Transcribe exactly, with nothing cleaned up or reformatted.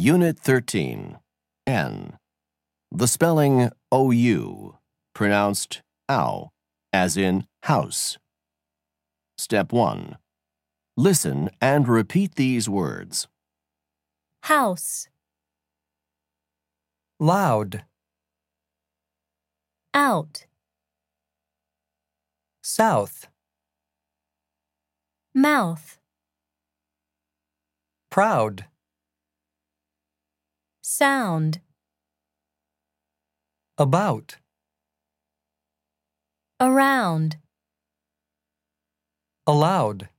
Unit thirteen. N. The spelling O U, pronounced ow, as in house. Step one. Listen and repeat these words. House, loud, out, south, mouth, proud, sound, about, around, allowed.